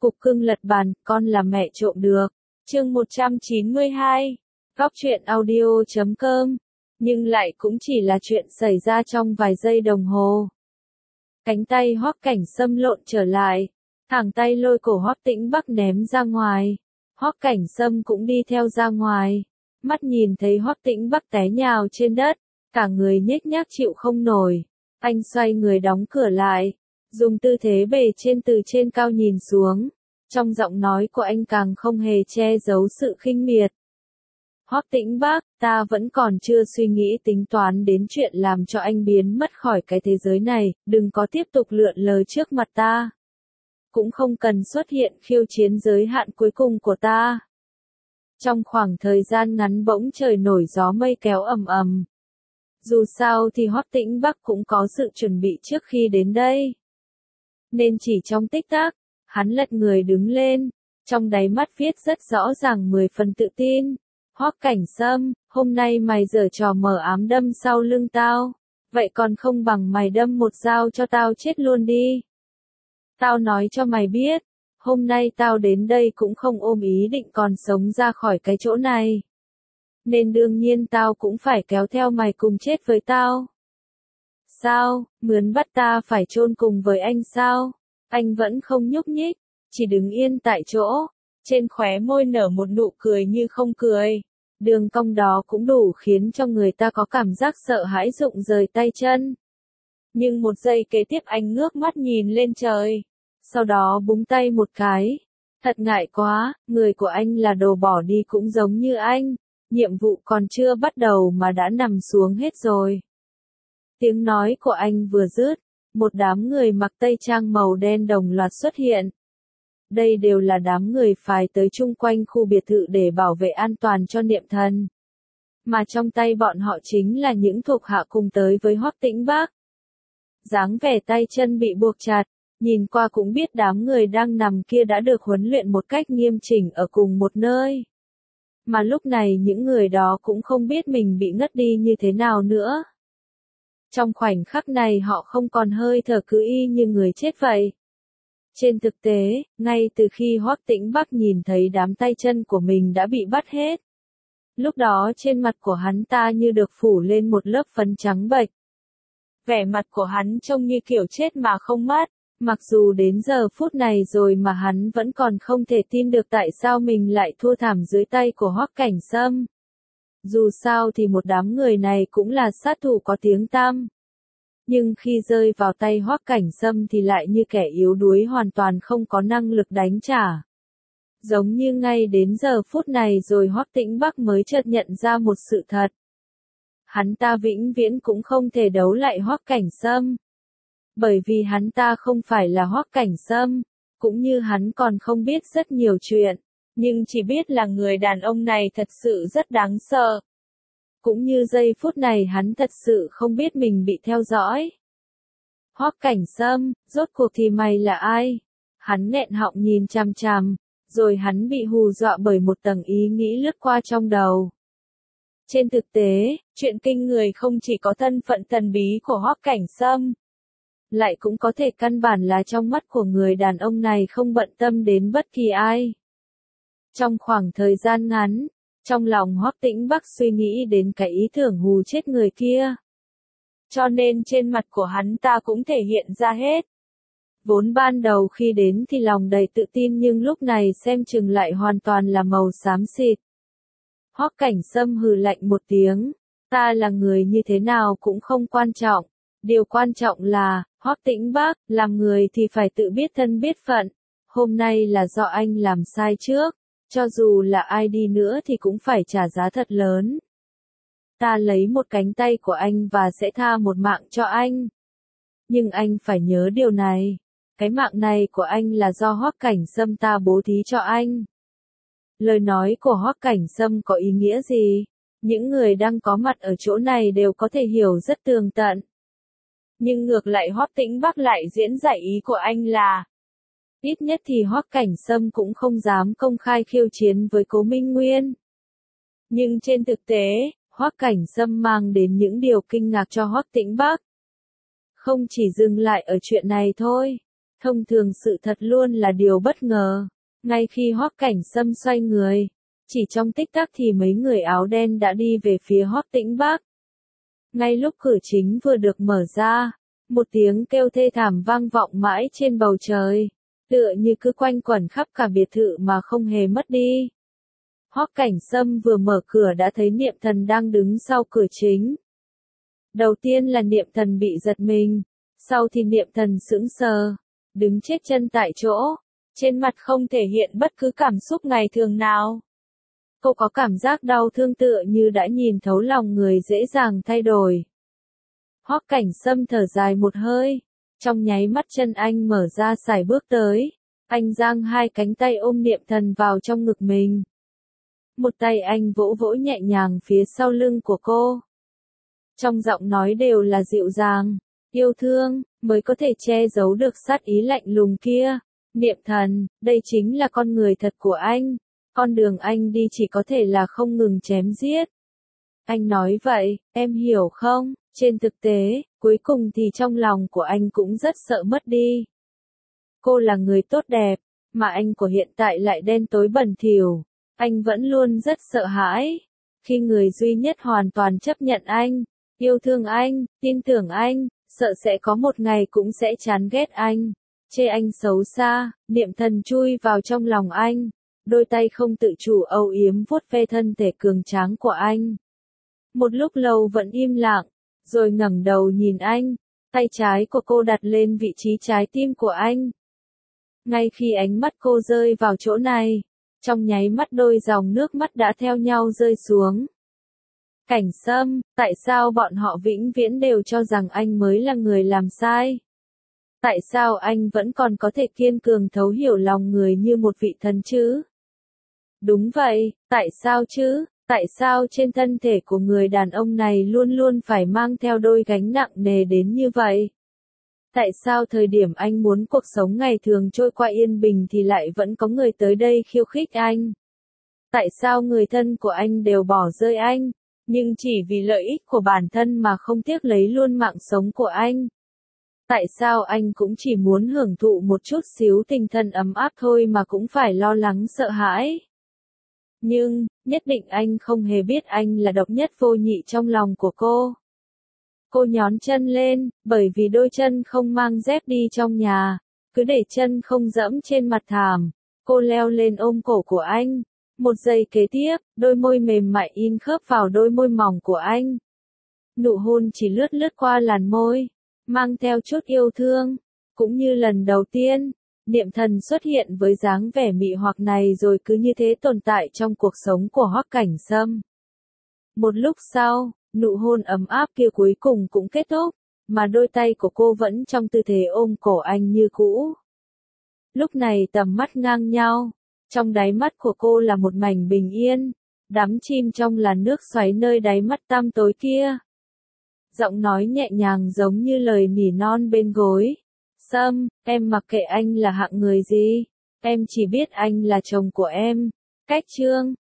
Cục cưng lật bàn, con là mẹ trộm được. Chương 192. Góc truyện audio.com. Nhưng lại cũng chỉ là chuyện xảy ra trong vài giây đồng hồ. Cánh tay Hoắc Cảnh Sâm lộn trở lại, thẳng tay lôi cổ Hoắc Tĩnh Bắc ném ra ngoài. Hoắc Cảnh Sâm cũng đi theo ra ngoài. Mắt nhìn thấy Hoắc Tĩnh Bắc té nhào trên đất, cả người nhếch nhác chịu không nổi. Anh xoay người đóng cửa lại, dùng tư thế bề trên từ trên cao nhìn xuống. Trong giọng nói của anh càng không hề che giấu sự khinh miệt. Hoắc Tĩnh Bắc, ta vẫn còn chưa suy nghĩ tính toán đến chuyện làm cho anh biến mất khỏi cái thế giới này, đừng có tiếp tục lượn lờ trước mặt ta. Cũng không cần xuất hiện khiêu chiến giới hạn cuối cùng của ta. Trong khoảng thời gian ngắn bỗng trời nổi gió mây kéo ầm ầm. Dù sao thì Hoắc Tĩnh Bắc cũng có sự chuẩn bị trước khi đến đây. Nên chỉ trong tích tắc, hắn lật người đứng lên, trong đáy mắt viết rất rõ ràng 10 phần tự tin. Hoắc Cảnh Sâm, hôm nay mày giở trò mờ ám đâm sau lưng tao, vậy còn không bằng mày đâm một dao cho tao chết luôn đi. Tao nói cho mày biết, hôm nay tao đến đây cũng không ôm ý định còn sống ra khỏi cái chỗ này. Nên đương nhiên tao cũng phải kéo theo mày cùng chết với tao. Sao, mướn bắt ta phải chôn cùng với anh sao? Anh vẫn không nhúc nhích, chỉ đứng yên tại chỗ, trên khóe môi nở một nụ cười như không cười. Đường cong đó cũng đủ khiến cho người ta có cảm giác sợ hãi rụng rời tay chân. Nhưng một giây kế tiếp anh ngước mắt nhìn lên trời, sau đó búng tay một cái. Thật ngại quá, người của anh là đồ bỏ đi cũng giống như anh, nhiệm vụ còn chưa bắt đầu mà đã nằm xuống hết rồi. Tiếng nói của anh vừa dứt, một đám người mặc tây trang màu đen đồng loạt xuất hiện. Đây đều là đám người phái tới chung quanh khu biệt thự để bảo vệ an toàn cho Niệm Thần. Mà trong tay bọn họ chính là những thuộc hạ cùng tới với Hoắc Tĩnh Bắc. Dáng vẻ tay chân bị buộc chặt, nhìn qua cũng biết đám người đang nằm kia đã được huấn luyện một cách nghiêm chỉnh ở cùng một nơi. Mà lúc này những người đó cũng không biết mình bị ngất đi như thế nào nữa. Trong khoảnh khắc này họ không còn hơi thở, cứ y như người chết vậy. Trên thực tế, ngay từ khi Hoắc Tĩnh Bắc nhìn thấy đám tay chân của mình đã bị bắt hết, lúc đó trên mặt của hắn ta như được phủ lên một lớp phấn trắng bệch. Vẻ mặt của hắn trông như kiểu chết mà không mất, mặc dù đến giờ phút này rồi mà hắn vẫn còn không thể tin được tại sao mình lại thua thảm dưới tay của Hoắc Cảnh Sâm. Dù sao thì một đám người này cũng là sát thủ có tiếng tăm. Nhưng khi rơi vào tay Hoắc Cảnh Sâm thì lại như kẻ yếu đuối hoàn toàn không có năng lực đánh trả. Giống như ngay đến giờ phút này rồi Hoắc Tĩnh Bắc mới chợt nhận ra một sự thật. Hắn ta vĩnh viễn cũng không thể đấu lại Hoắc Cảnh Sâm. Bởi vì hắn ta không phải là Hoắc Cảnh Sâm, cũng như hắn còn không biết rất nhiều chuyện, nhưng chỉ biết là người đàn ông này thật sự rất đáng sợ. Cũng như giây phút này hắn thật sự không biết mình bị theo dõi. Hoắc Cảnh Sâm, rốt cuộc thì mày là ai? Hắn nghẹn họng nhìn chằm chằm, rồi hắn bị hù dọa bởi một tầng ý nghĩ lướt qua trong đầu. Trên thực tế, chuyện kinh người không chỉ có thân phận thần bí của Hoắc Cảnh Sâm, lại cũng có thể căn bản là trong mắt của người đàn ông này không bận tâm đến bất kỳ ai. Trong khoảng thời gian ngắn, trong lòng Hoắc Tĩnh Bắc suy nghĩ đến cái ý tưởng hù chết người kia. Cho nên trên mặt của hắn ta cũng thể hiện ra hết. Vốn ban đầu khi đến thì lòng đầy tự tin nhưng lúc này xem chừng lại hoàn toàn là màu xám xịt. Hoắc Cảnh Sâm hừ lạnh một tiếng, ta là người như thế nào cũng không quan trọng. Điều quan trọng là, Hoắc Tĩnh Bắc, làm người thì phải tự biết thân biết phận. Hôm nay là do anh làm sai trước, cho dù là ai đi nữa thì cũng phải trả giá thật lớn. Ta lấy một cánh tay của anh và sẽ tha một mạng cho anh. Nhưng anh phải nhớ điều này, cái mạng này của anh là do Hoắc Cảnh Sâm ta bố thí cho anh. Lời nói của Hoắc Cảnh Sâm có ý nghĩa gì? Những người đang có mặt ở chỗ này đều có thể hiểu rất tường tận. Nhưng ngược lại Hoắc Tĩnh Bắc lại diễn giải ý của anh là, ít nhất thì Hoắc Cảnh Sâm cũng không dám công khai khiêu chiến với Cố Minh Nguyên. Nhưng trên thực tế, Hoắc Cảnh Sâm mang đến những điều kinh ngạc cho Hoắc Tĩnh Bắc. Không chỉ dừng lại ở chuyện này thôi, Thông thường sự thật luôn là điều bất ngờ. Ngay khi Hoắc Cảnh Sâm xoay người, chỉ trong tích tắc thì mấy người áo đen đã đi về phía Hoắc Tĩnh Bắc. Ngay lúc cửa chính vừa được mở ra, một tiếng kêu thê thảm vang vọng mãi trên bầu trời, tựa như cứ quanh quẩn khắp cả biệt thự mà không hề mất đi. Hoắc Cảnh Sâm vừa mở cửa đã thấy Niệm Thần đang đứng sau cửa chính. Đầu tiên là Niệm Thần bị giật mình, sau thì Niệm Thần sững sờ, đứng chết chân tại chỗ, trên mặt không thể hiện bất cứ cảm xúc ngày thường nào. Cô có cảm giác đau thương tựa như đã nhìn thấu lòng người dễ dàng thay đổi. Hoắc Cảnh Sâm thở dài một hơi, trong nháy mắt chân anh mở ra sải bước tới, anh giang hai cánh tay ôm Niệm Thần vào trong ngực mình. Một tay anh vỗ vỗ nhẹ nhàng phía sau lưng của cô. Trong giọng nói đều là dịu dàng, yêu thương, mới có thể che giấu được sát ý lạnh lùng kia. Niệm Thần, đây chính là con người thật của anh. Con đường anh đi chỉ có thể là không ngừng chém giết. Anh nói vậy, em hiểu không? Trên thực tế, cuối cùng thì trong lòng của anh cũng rất sợ mất đi. Cô là người tốt đẹp, mà anh của hiện tại lại đen tối bẩn thỉu. Anh vẫn luôn rất sợ hãi. Khi người duy nhất hoàn toàn chấp nhận anh, yêu thương anh, tin tưởng anh, sợ sẽ có một ngày cũng sẽ chán ghét anh, chê anh xấu xa. Niệm Thần chui vào trong lòng anh, đôi tay không tự chủ âu yếm vuốt ve thân thể cường tráng của anh. Một lúc lâu vẫn im lặng, rồi ngẩng đầu nhìn anh, tay trái của cô đặt lên vị trí trái tim của anh. Ngay khi ánh mắt cô rơi vào chỗ này, trong nháy mắt đôi dòng nước mắt đã theo nhau rơi xuống. Cảnh Sâm, tại sao bọn họ vĩnh viễn đều cho rằng anh mới là người làm sai? Tại sao anh vẫn còn có thể kiên cường thấu hiểu lòng người như một vị thần chứ? Đúng vậy, tại sao chứ? Tại sao trên thân thể của người đàn ông này luôn luôn phải mang theo đôi gánh nặng nề đến như vậy? Tại sao thời điểm anh muốn cuộc sống ngày thường trôi qua yên bình thì lại vẫn có người tới đây khiêu khích anh? Tại sao người thân của anh đều bỏ rơi anh, nhưng chỉ vì lợi ích của bản thân mà không tiếc lấy luôn mạng sống của anh? Tại sao anh cũng chỉ muốn hưởng thụ một chút xíu tình thân ấm áp thôi mà cũng phải lo lắng sợ hãi? Nhưng, nhất định anh không hề biết anh là độc nhất vô nhị trong lòng của cô. Cô nhón chân lên, bởi vì đôi chân không mang dép đi trong nhà, cứ để chân không dẫm trên mặt thảm. Cô leo lên ôm cổ của anh. Một giây kế tiếp, đôi môi mềm mại in khớp vào đôi môi mỏng của anh. Nụ hôn chỉ lướt lướt qua làn môi, mang theo chút yêu thương. Cũng như lần đầu tiên, Niệm Thần xuất hiện với dáng vẻ mị hoặc này rồi cứ như thế tồn tại trong cuộc sống của Hoắc Cảnh Sâm. Một lúc sau, nụ hôn ấm áp kia cuối cùng cũng kết thúc, mà đôi tay của cô vẫn trong tư thế ôm cổ anh như cũ. Lúc này tầm mắt ngang nhau, trong đáy mắt của cô là một mảnh bình yên, đắm chìm trong làn nước xoáy nơi đáy mắt tăm tối kia. Giọng nói nhẹ nhàng giống như lời nỉ non bên gối. Sâm, em mặc kệ anh là hạng người gì, em chỉ biết anh là chồng của em. Cách chương